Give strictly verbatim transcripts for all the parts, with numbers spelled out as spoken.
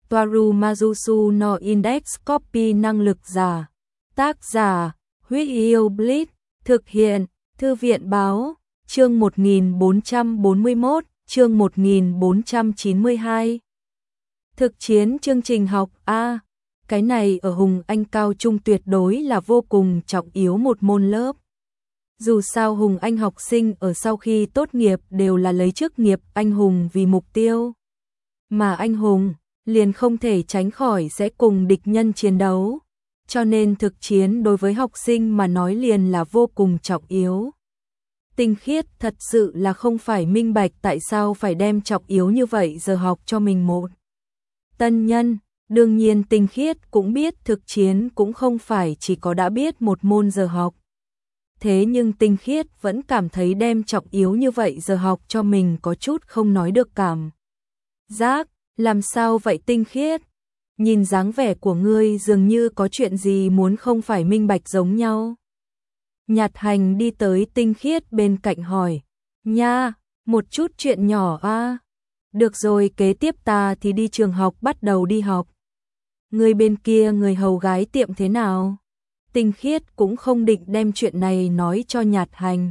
Toaru Majusu no Index Copy năng lực giả. Tác giả, Huyết Yêu Blitz, thực hiện, Thư viện báo, chương một nghìn bốn trăm bốn mươi mốt, chương một nghìn bốn trăm chín mươi hai. Thực chiến chương trình học A, cái này ở Hùng Anh cao trung tuyệt đối là vô cùng trọng yếu một môn lớp. Dù sao Hùng Anh học sinh ở sau khi tốt nghiệp đều là lấy chức nghiệp anh hùng vì mục tiêu. Mà anh hùng liền không thể tránh khỏi sẽ cùng địch nhân chiến đấu. Cho nên thực chiến đối với học sinh mà nói liền là vô cùng trọng yếu. Tinh Khiết thật sự là không phải minh bạch tại sao phải đem trọng yếu như vậy giờ học cho mình một tân nhân. Đương nhiên Tinh Khiết cũng biết thực chiến cũng không phải chỉ có đã biết một môn giờ học. Thế nhưng Tinh Khiết vẫn cảm thấy đem trọng yếu như vậy giờ học cho mình có chút không nói được cảm giác. Làm sao vậy Tinh Khiết? Nhìn dáng vẻ của ngươi dường như có chuyện gì muốn không phải minh bạch giống nhau. Nhạt Hành đi tới Tinh Khiết bên cạnh hỏi. Nha, một chút chuyện nhỏ a. À? Được rồi, kế tiếp ta thì đi trường học bắt đầu đi học. Người bên kia người hầu gái tiệm thế nào? Tinh Khiết cũng không định đem chuyện này nói cho Nhạt Hành.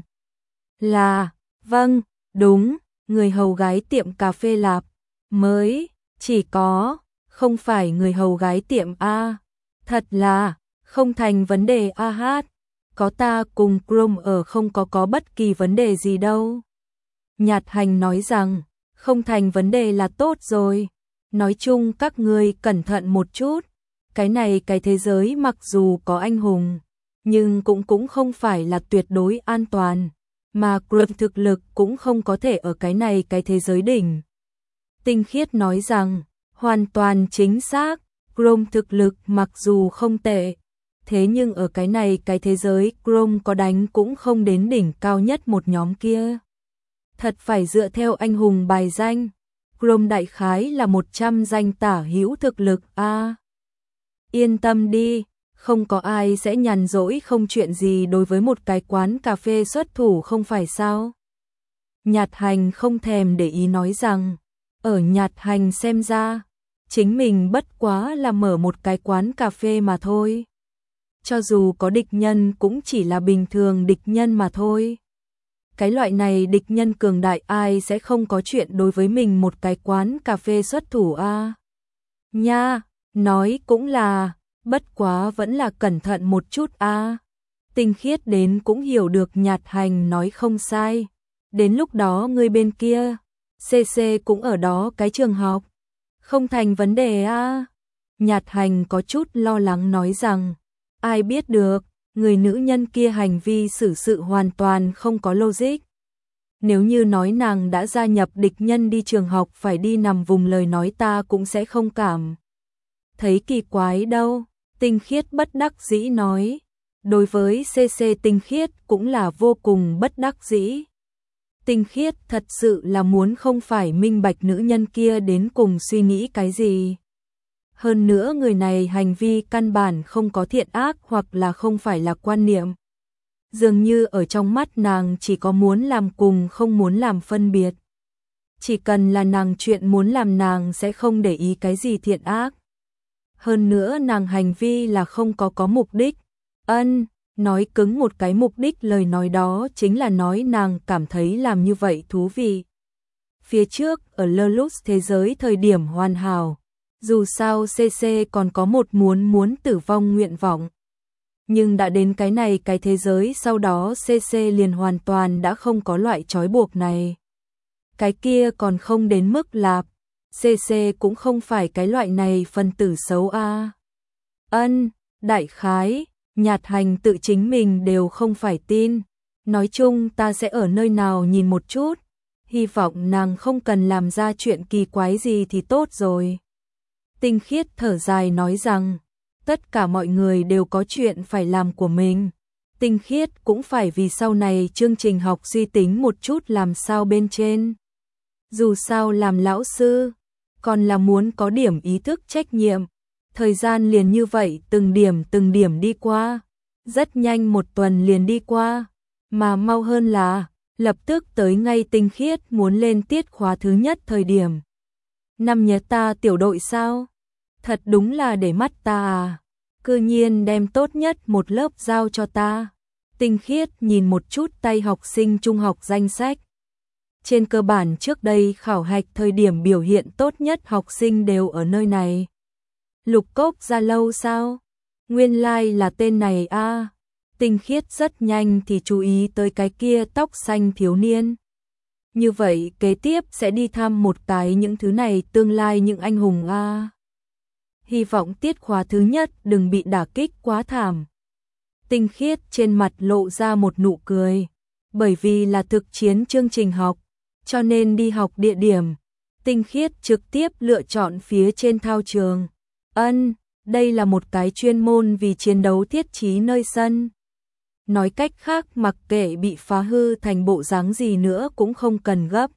Là, vâng, đúng, người hầu gái tiệm cà phê lạp, mới, chỉ có, không phải người hầu gái tiệm A. Thật là, không thành vấn đề a hát. Có ta cùng Chrome ở không có có bất kỳ vấn đề gì đâu. Nhạt Hành nói rằng, không thành vấn đề là tốt rồi. Nói chung các ngươi cẩn thận một chút. Cái này cái thế giới mặc dù có anh hùng, nhưng cũng cũng không phải là tuyệt đối an toàn. Mà Chrome thực lực cũng không có thể ở cái này cái thế giới đỉnh. Tinh Khiết nói rằng, hoàn toàn chính xác, Chrome thực lực mặc dù không tệ. Thế nhưng ở cái này cái thế giới Chrome có đánh cũng không đến đỉnh cao nhất một nhóm kia. Thật phải dựa theo anh hùng bài danh. Chrome đại khái là một trăm danh tả hữu thực lực a. À, yên tâm đi, không có ai sẽ nhàn rỗi không chuyện gì đối với một cái quán cà phê xuất thủ không phải sao? Nhạt Hành không thèm để ý nói rằng, ở Nhạt Hành xem ra, chính mình bất quá là mở một cái quán cà phê mà thôi. Cho dù có địch nhân cũng chỉ là bình thường địch nhân mà thôi. Cái loại này địch nhân cường đại ai sẽ không có chuyện đối với mình một cái quán cà phê xuất thủ a. À? Nha, nói cũng là, bất quá vẫn là cẩn thận một chút a. À? Tinh Khiết đến cũng hiểu được Nhạt Hành nói không sai. Đến lúc đó người bên kia, xê xê cũng ở đó cái trường học. Không thành vấn đề a. À? Nhạt Hành có chút lo lắng nói rằng, ai biết được, người nữ nhân kia hành vi xử sự hoàn toàn không có logic. Nếu như nói nàng đã gia nhập địch nhân đi trường học phải đi nằm vùng lời nói ta cũng sẽ không cảm thấy kỳ quái đâu. Tinh Khiết bất đắc dĩ nói. Đối với xê xê Tinh Khiết cũng là vô cùng bất đắc dĩ. Tinh Khiết thật sự là muốn không phải minh bạch nữ nhân kia đến cùng suy nghĩ cái gì. Hơn nữa người này hành vi căn bản không có thiện ác hoặc là không phải là quan niệm. Dường như ở trong mắt nàng chỉ có muốn làm cùng không muốn làm phân biệt. Chỉ cần là nàng chuyện muốn làm nàng sẽ không để ý cái gì thiện ác. Hơn nữa nàng hành vi là không có có mục đích. Ân, nói cứng một cái mục đích lời nói đó chính là nói nàng cảm thấy làm như vậy thú vị. Phía trước ở Lelux thế giới thời điểm hoàn hảo. Dù sao xê xê còn có một muốn muốn tử vong nguyện vọng. Nhưng đã đến cái này cái thế giới sau đó xê xê liền hoàn toàn đã không có loại trói buộc này. Cái kia còn không đến mức lạp. xê xê cũng không phải cái loại này phân tử xấu a. À. Ân, đại khái, Nhạt Hành tự chính mình đều không phải tin. Nói chung ta sẽ ở nơi nào nhìn một chút. Hy vọng nàng không cần làm ra chuyện kỳ quái gì thì tốt rồi. Tinh Khiết thở dài nói rằng, tất cả mọi người đều có chuyện phải làm của mình. Tinh Khiết cũng phải vì sau này chương trình học suy tính một chút làm sao bên trên. Dù sao làm lão sư, còn là muốn có điểm ý thức trách nhiệm. Thời gian liền như vậy từng điểm từng điểm đi qua. Rất nhanh một tuần liền đi qua. Mà mau hơn là, lập tức tới ngay Tinh Khiết muốn lên tiết khóa thứ nhất thời điểm. Năm nhớ ta tiểu đội sao? Thật đúng là để mắt ta à, cư nhiên đem tốt nhất một lớp giao cho ta. Tinh Khiết nhìn một chút tay học sinh trung học danh sách. Trên cơ bản trước đây khảo hạch thời điểm biểu hiện tốt nhất học sinh đều ở nơi này. Lục Cốc Gia Lâu sao? Nguyên lai like là tên này a. À. Tinh Khiết rất nhanh thì chú ý tới cái kia tóc xanh thiếu niên. Như vậy kế tiếp sẽ đi thăm một cái những thứ này tương lai những anh hùng a. À. Hy vọng tiết khóa thứ nhất đừng bị đả kích quá thảm. Tinh Khiết trên mặt lộ ra một nụ cười. Bởi vì là thực chiến chương trình học, cho nên đi học địa điểm, Tinh Khiết trực tiếp lựa chọn phía trên thao trường. Ân, đây là một cái chuyên môn vì chiến đấu thiết trí nơi sân. Nói cách khác mặc kệ bị phá hư thành bộ dáng gì nữa cũng không cần gấp.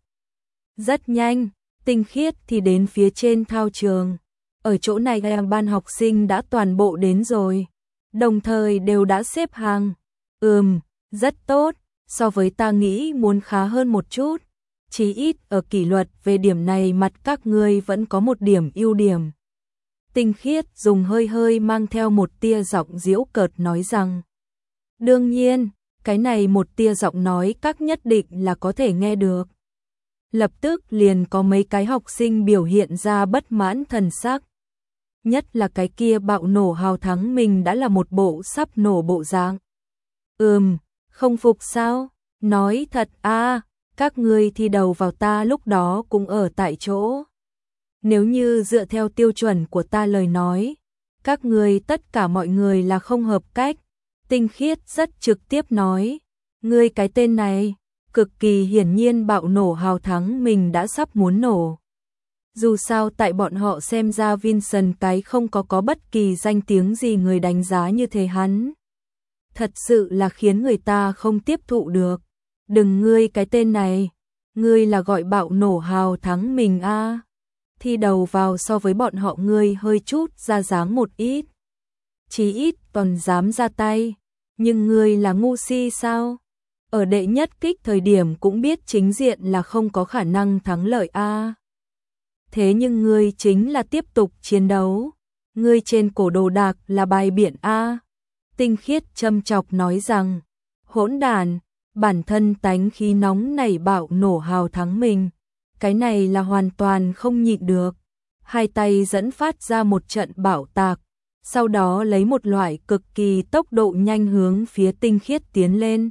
Rất nhanh, Tinh Khiết thì đến phía trên thao trường. Ở chỗ này ban học sinh đã toàn bộ đến rồi, đồng thời đều đã xếp hàng. Ừm, rất tốt, so với ta nghĩ muốn khá hơn một chút. Chí ít ở kỷ luật về điểm này mặt các ngươi vẫn có một điểm ưu điểm. Tinh Khiết dùng hơi hơi mang theo một tia giọng giễu cợt nói rằng. Đương nhiên, cái này một tia giọng nói các nhất định là có thể nghe được. Lập tức liền có mấy cái học sinh biểu hiện ra bất mãn thần sắc. Nhất là cái kia bạo nổ hào thắng mình đã là một bộ sắp nổ bộ dạng. Ừm, không phục sao? Nói thật a, các ngươi thi đầu vào ta lúc đó cũng ở tại chỗ. Nếu như dựa theo tiêu chuẩn của ta lời nói, các ngươi tất cả mọi người là không hợp cách. Tinh Khiết rất trực tiếp nói, ngươi cái tên này, cực kỳ hiển nhiên bạo nổ hào thắng mình đã sắp muốn nổ. Dù sao tại bọn họ xem ra Vincent cái không có có bất kỳ danh tiếng gì người đánh giá như thế hắn. Thật sự là khiến người ta không tiếp thụ được. Đừng ngươi cái tên này, ngươi là gọi bạo nổ hào thắng mình a. À. Thi đầu vào so với bọn họ ngươi hơi chút ra dáng một ít. Chí ít còn dám ra tay, nhưng ngươi là ngu si sao? Ở đệ nhất kích thời điểm cũng biết chính diện là không có khả năng thắng lợi a. À. Thế nhưng ngươi chính là tiếp tục chiến đấu, ngươi trên cổ đồ đạc là bài biển a. À. Tinh Khiết châm chọc nói rằng, hỗn đản, bản thân tánh khí nóng nảy bạo nổ hào thắng mình, cái này là hoàn toàn không nhịn được. Hai tay dẫn phát ra một trận bạo tạc, sau đó lấy một loại cực kỳ tốc độ nhanh hướng phía Tinh Khiết tiến lên.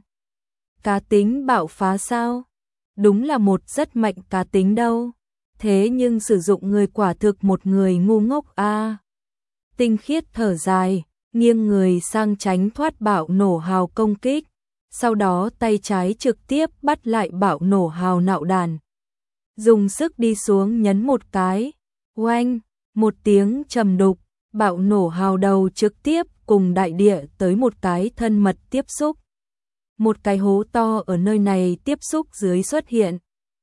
Cá tính bạo phá sao? Đúng là một rất mạnh cá tính đâu. Thế nhưng sử dụng người quả thực một người ngu ngốc a. À. Tinh Khiết thở dài, nghiêng người sang tránh thoát bạo nổ hào công kích, sau đó tay trái trực tiếp bắt lại bạo nổ hào nạo đàn. Dùng sức đi xuống nhấn một cái, oanh, một tiếng trầm đục, bạo nổ hào đầu trực tiếp cùng đại địa tới một cái thân mật tiếp xúc. Một cái hố to ở nơi này tiếp xúc dưới xuất hiện.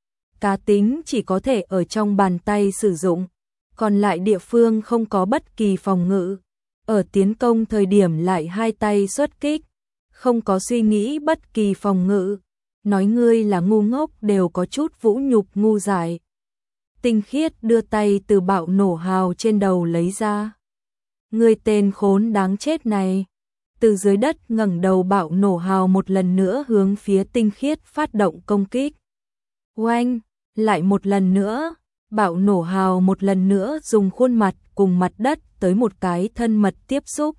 Cá tính chỉ có thể ở trong bàn tay sử dụng, còn lại địa phương không có bất kỳ phòng ngự. Ở tiến công thời điểm lại hai tay xuất kích, không có suy nghĩ bất kỳ phòng ngự. Nói ngươi là ngu ngốc đều có chút vũ nhục ngu dại. Tinh Khiết đưa tay từ bạo nổ hào trên đầu lấy ra. Ngươi tên khốn đáng chết này. Từ dưới đất ngẩng đầu bạo nổ hào một lần nữa hướng phía Tinh Khiết phát động công kích. Oanh, lại một lần nữa, bạo nổ hào một lần nữa dùng khuôn mặt cùng mặt đất tới một cái thân mật tiếp xúc.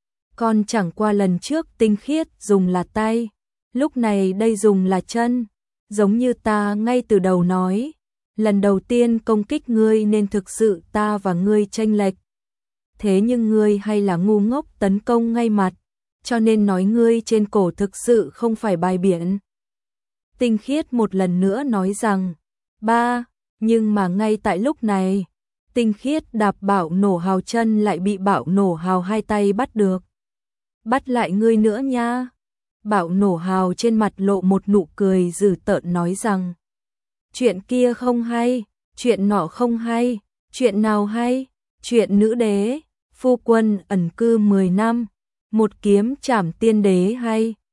Còn chẳng qua lần trước Tinh Khiết dùng là tay, lúc này đây dùng là chân, giống như ta ngay từ đầu nói, lần đầu tiên công kích ngươi nên thực sự ta và ngươi chênh lệch. Thế nhưng ngươi hay là ngu ngốc tấn công ngay mặt, cho nên nói ngươi trên cổ thực sự không phải bài biển. Tinh Khiết một lần nữa nói rằng, ba, nhưng mà ngay tại lúc này, Tinh Khiết đạp bạo nổ hào chân lại bị bạo nổ hào hai tay bắt được. Bắt lại ngươi nữa nha. Bạo nổ hào trên mặt lộ một nụ cười dữ tợn nói rằng, chuyện kia không hay, chuyện nọ không hay, chuyện nào hay, chuyện nữ đế, phu quân ẩn cư mười năm, một kiếm trảm tiên đế hay.